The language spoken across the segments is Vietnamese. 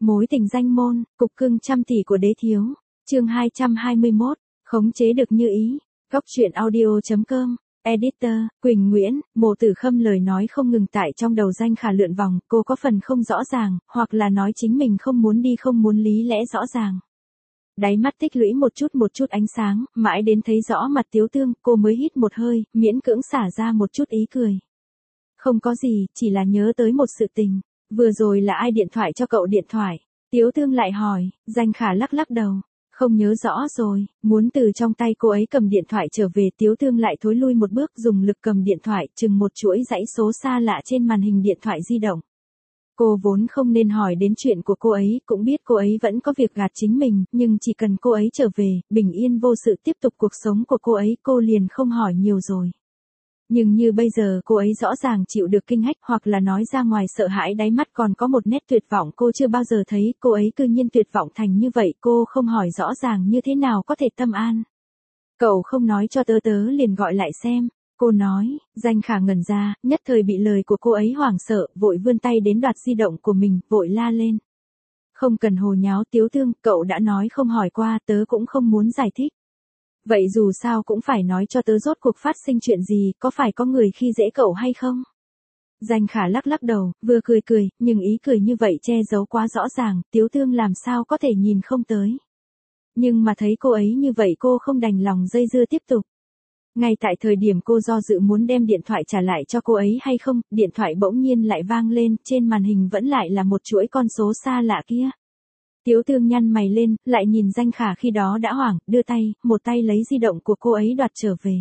Mối tình danh môn, cục cưng trăm tỷ của đế thiếu. Chương 221, khống chế được như ý. Góc truyện audio.com. Editor, Quỳnh Nguyễn. Mộ Tử Khâm lời nói không ngừng tại trong đầu Danh Khả lượn vòng, cô có phần không rõ ràng, hoặc là nói chính mình không muốn đi không muốn lý lẽ rõ ràng. Đáy mắt tích lũy một chút ánh sáng, mãi đến thấy rõ mặt Tiếu Tương, cô mới hít một hơi, miễn cưỡng xả ra một chút ý cười. Không có gì, chỉ là nhớ tới một sự tình. Vừa rồi là ai điện thoại cho cậu điện thoại? Tiếu Tương lại hỏi. Danh Khả lắc lắc đầu. Không nhớ rõ rồi. Muốn từ trong tay cô ấy cầm điện thoại trở về, Tiếu Tương lại thối lui một bước, dùng lực cầm điện thoại, chừng một chuỗi dãy số xa lạ trên màn hình điện thoại di động. Cô vốn không nên hỏi đến chuyện của cô ấy, cũng biết cô ấy vẫn có việc gạt chính mình, nhưng chỉ cần cô ấy trở về, bình yên vô sự tiếp tục cuộc sống của cô ấy, cô liền không hỏi nhiều rồi. Nhưng như bây giờ cô ấy rõ ràng chịu được kinh hách, hoặc là nói ra ngoài sợ hãi, đáy mắt còn có một nét tuyệt vọng cô chưa bao giờ thấy, cô ấy cư nhiên tuyệt vọng thành như vậy, cô không hỏi rõ ràng như thế nào có thể tâm an. Cậu không nói cho tớ liền gọi lại xem. Cô nói. Danh Khả ngẩn ra, nhất thời bị lời của cô ấy hoảng sợ, vội vươn tay đến đoạt di động của mình, vội la lên. Không cần hồ nháo Tiếu Tương, cậu đã nói không hỏi qua, tớ cũng không muốn giải thích. Vậy dù sao cũng phải nói cho tớ rốt cuộc phát sinh chuyện gì, có phải có người khi dễ cậu hay không? Danh Khả lắc lắc đầu, vừa cười, nhưng ý cười như vậy che giấu quá rõ ràng, Tiếu Tương làm sao có thể nhìn không tới. Nhưng mà thấy cô ấy như vậy cô không đành lòng dây dưa tiếp tục. Ngay tại thời điểm cô do dự muốn đem điện thoại trả lại cho cô ấy hay không, điện thoại bỗng nhiên lại vang lên, trên màn hình vẫn lại là một chuỗi con số xa lạ kia. Tiếu Tương nhăn mày lên, lại nhìn Danh Khả khi đó đã hoảng, đưa tay, một tay lấy di động của cô ấy đoạt trở về.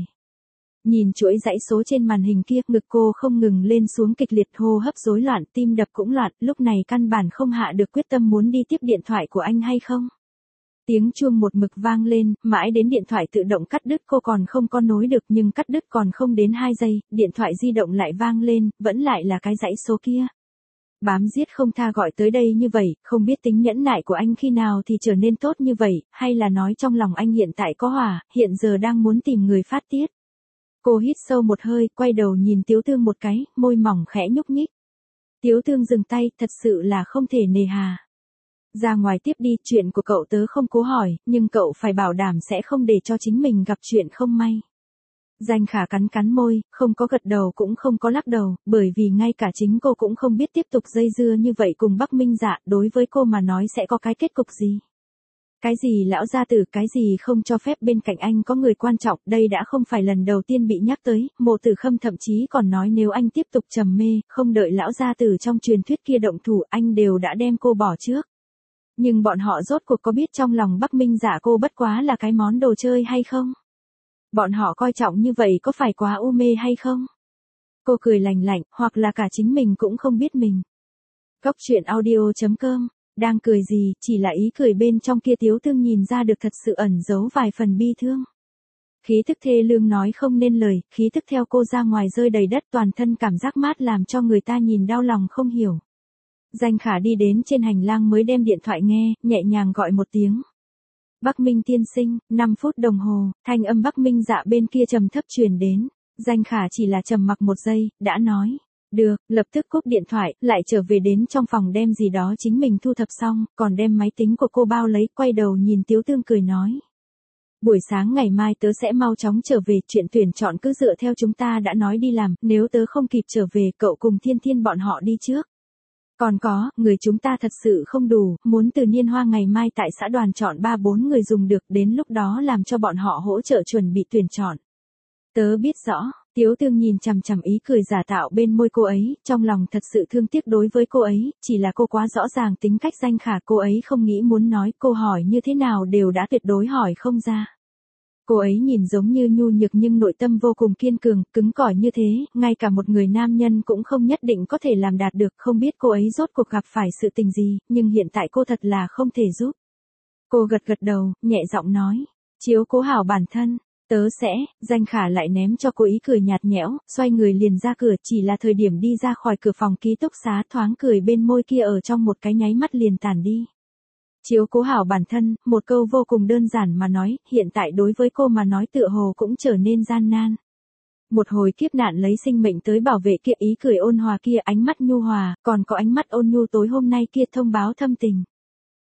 Nhìn chuỗi dãy số trên màn hình kia, ngực cô không ngừng lên xuống kịch liệt, hô hấp rối loạn, tim đập cũng loạn, lúc này căn bản không hạ được quyết tâm muốn đi tiếp điện thoại của anh hay không. Tiếng chuông một mực vang lên, mãi đến điện thoại tự động cắt đứt cô còn không có nối được, nhưng cắt đứt còn không đến 2 giây, điện thoại di động lại vang lên, vẫn lại là cái dãy số kia. Bám giết không tha gọi tới đây như vậy, không biết tính nhẫn nại của anh khi nào thì trở nên tốt như vậy, hay là nói trong lòng anh hiện tại có hỏa, hiện giờ đang muốn tìm người phát tiết. Cô hít sâu một hơi, quay đầu nhìn Tiếu Tương một cái, môi mỏng khẽ nhúc nhích. Tiếu Tương dừng tay, thật sự là không thể nề hà. Ra ngoài tiếp đi, chuyện của cậu tớ không cố hỏi, nhưng cậu phải bảo đảm sẽ không để cho chính mình gặp chuyện không may. Danh Khả cắn môi, không có gật đầu cũng không có lắc đầu, bởi vì ngay cả chính cô cũng không biết tiếp tục dây dưa như vậy cùng Bắc Minh Dạ, đối với cô mà nói sẽ có cái kết cục gì. Cái gì lão gia tử, cái gì không cho phép bên cạnh anh có người quan trọng, đây đã không phải lần đầu tiên bị nhắc tới, Mộ Tử Khâm thậm chí còn nói nếu anh tiếp tục trầm mê, không đợi lão gia tử trong truyền thuyết kia động thủ, anh đều đã đem cô bỏ trước. Nhưng bọn họ rốt cuộc có biết trong lòng Bắc Minh Dạ cô bất quá là cái món đồ chơi hay không? Bọn họ coi trọng như vậy có phải quá u mê hay không? Cô cười lành lạnh, hoặc là cả chính mình cũng không biết mình. Góc truyện audio.com, đang cười gì, chỉ là ý cười bên trong kia Tiếu Tương nhìn ra được thật sự ẩn giấu vài phần bi thương. Khí thức thê lương nói không nên lời, khí thức theo cô ra ngoài rơi đầy đất, toàn thân cảm giác mát làm cho người ta nhìn đau lòng không hiểu. Danh Khả đi đến trên hành lang mới đem điện thoại nghe, nhẹ nhàng gọi một tiếng. Bắc Minh tiên sinh, 5 phút đồng hồ, thanh âm Bắc Minh Dạ bên kia trầm thấp truyền đến. Danh Khả chỉ là trầm mặc một giây, đã nói. Được, lập tức cúp điện thoại, lại trở về đến trong phòng đem gì đó chính mình thu thập xong, còn đem máy tính của cô bao lấy, quay đầu nhìn Tiếu Tương cười nói. Buổi sáng ngày mai tớ sẽ mau chóng trở về, chuyện tuyển chọn cứ dựa theo chúng ta đã nói đi làm, nếu tớ không kịp trở về, cậu cùng Thiên Thiên bọn họ đi trước. Còn có, người chúng ta thật sự không đủ, muốn từ Niên Hoa ngày mai tại xã đoàn chọn 3-4 người dùng được, đến lúc đó làm cho bọn họ hỗ trợ chuẩn bị tuyển chọn. Tớ biết rõ, Tiếu Tương nhìn chằm ý cười giả tạo bên môi cô ấy, trong lòng thật sự thương tiếc đối với cô ấy, chỉ là cô quá rõ ràng tính cách Danh Khả, cô ấy không nghĩ muốn nói, cô hỏi như thế nào đều đã tuyệt đối hỏi không ra. Cô ấy nhìn giống như nhu nhược nhưng nội tâm vô cùng kiên cường, cứng cỏi như thế, ngay cả một người nam nhân cũng không nhất định có thể làm đạt được, không biết cô ấy rốt cuộc gặp phải sự tình gì, nhưng hiện tại cô thật là không thể giúp. Cô gật đầu, nhẹ giọng nói, chiếu cố hảo bản thân, tớ sẽ. Danh Khả lại ném cho cô ý cười nhạt nhẽo, xoay người liền ra cửa, chỉ là thời điểm đi ra khỏi cửa phòng ký túc xá thoáng cười bên môi kia ở trong một cái nháy mắt liền tàn đi. Chiếu cố hảo bản thân, một câu vô cùng đơn giản mà nói, hiện tại đối với cô mà nói tựa hồ cũng trở nên gian nan. Một hồi kiếp nạn lấy sinh mệnh tới bảo vệ kia, ý cười ôn hòa kia, ánh mắt nhu hòa, còn có ánh mắt ôn nhu tối hôm nay kia thông báo thâm tình.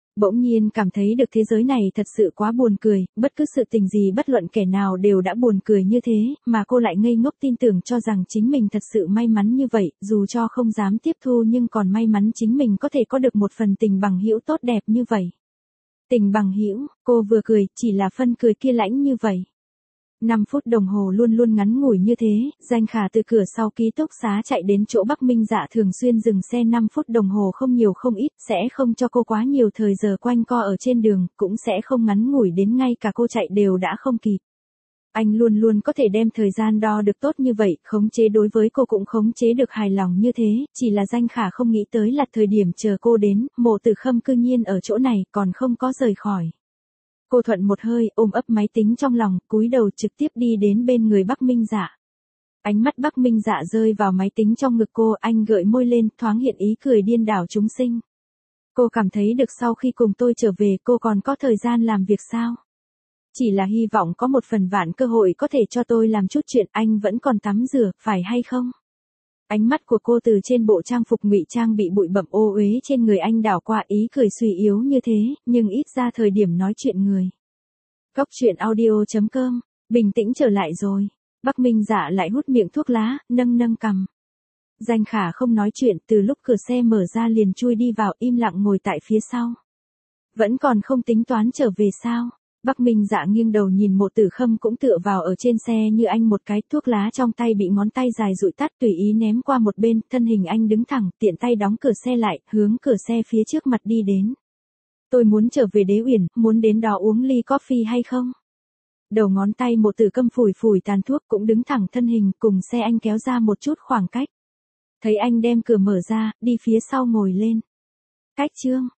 Bỗng nhiên cảm thấy được thế giới này thật sự quá buồn cười, bất cứ sự tình gì bất luận kẻ nào đều đã buồn cười như thế, mà cô lại ngây ngốc tin tưởng cho rằng chính mình thật sự may mắn như vậy, dù cho không dám tiếp thu nhưng còn may mắn chính mình có thể có được một phần tình bằng hữu tốt đẹp như vậy. Tình bằng hữu, cô vừa cười, chỉ là phân cười kia lãnh như vậy. 5 phút đồng hồ luôn luôn ngắn ngủi như thế, Danh Khả từ cửa sau ký túc xá chạy đến chỗ Bắc Minh Dạ thường xuyên dừng xe 5 phút đồng hồ không nhiều không ít, sẽ không cho cô quá nhiều thời giờ quanh co ở trên đường, cũng sẽ không ngắn ngủi đến ngay cả cô chạy đều đã không kịp. Anh luôn luôn có thể đem thời gian đo được tốt như vậy, khống chế đối với cô cũng khống chế được hài lòng như thế, chỉ là Danh Khả không nghĩ tới là thời điểm chờ cô đến, Mộ Tử Khâm cư nhiên ở chỗ này còn không có rời khỏi. Cô thuận một hơi, ôm ấp máy tính trong lòng, cúi đầu trực tiếp đi đến bên người Bắc Minh Dạ. Ánh mắt Bắc Minh Dạ rơi vào máy tính trong ngực cô, anh gợi môi lên, thoáng hiện ý cười điên đảo chúng sinh. Cô cảm thấy được sau khi cùng tôi trở về cô còn có thời gian làm việc sao? Chỉ là hy vọng có một phần vạn cơ hội có thể cho tôi làm chút chuyện, anh vẫn còn tắm rửa, phải hay không? Ánh mắt của cô từ trên bộ trang phục ngụy trang bị bụi bặm ô uế trên người anh đảo qua, ý cười suy yếu như thế, nhưng ít ra thời điểm nói chuyện người. Góc truyện audio.com, bình tĩnh trở lại rồi. Bắc Minh Dạ lại hút miệng thuốc lá, nâng nâng cằm. Danh Khả không nói chuyện, từ lúc cửa xe mở ra liền chui đi vào, im lặng ngồi tại phía sau. Vẫn còn không tính toán trở về sao? Bắc Minh Dạ nghiêng đầu nhìn Mộ Tử Khâm cũng tựa vào ở trên xe như anh, một cái thuốc lá trong tay bị ngón tay dài dụi tắt tùy ý ném qua một bên, thân hình anh đứng thẳng, tiện tay đóng cửa xe lại, hướng cửa xe phía trước mặt đi đến. Tôi muốn trở về Đế Uyển, muốn đến đó uống ly coffee hay không? Đầu ngón tay Mộ Tử Khâm phủi phủi tàn thuốc cũng đứng thẳng thân hình cùng xe anh kéo ra một chút khoảng cách. Thấy anh đem cửa mở ra, đi phía sau ngồi lên. Cách chương.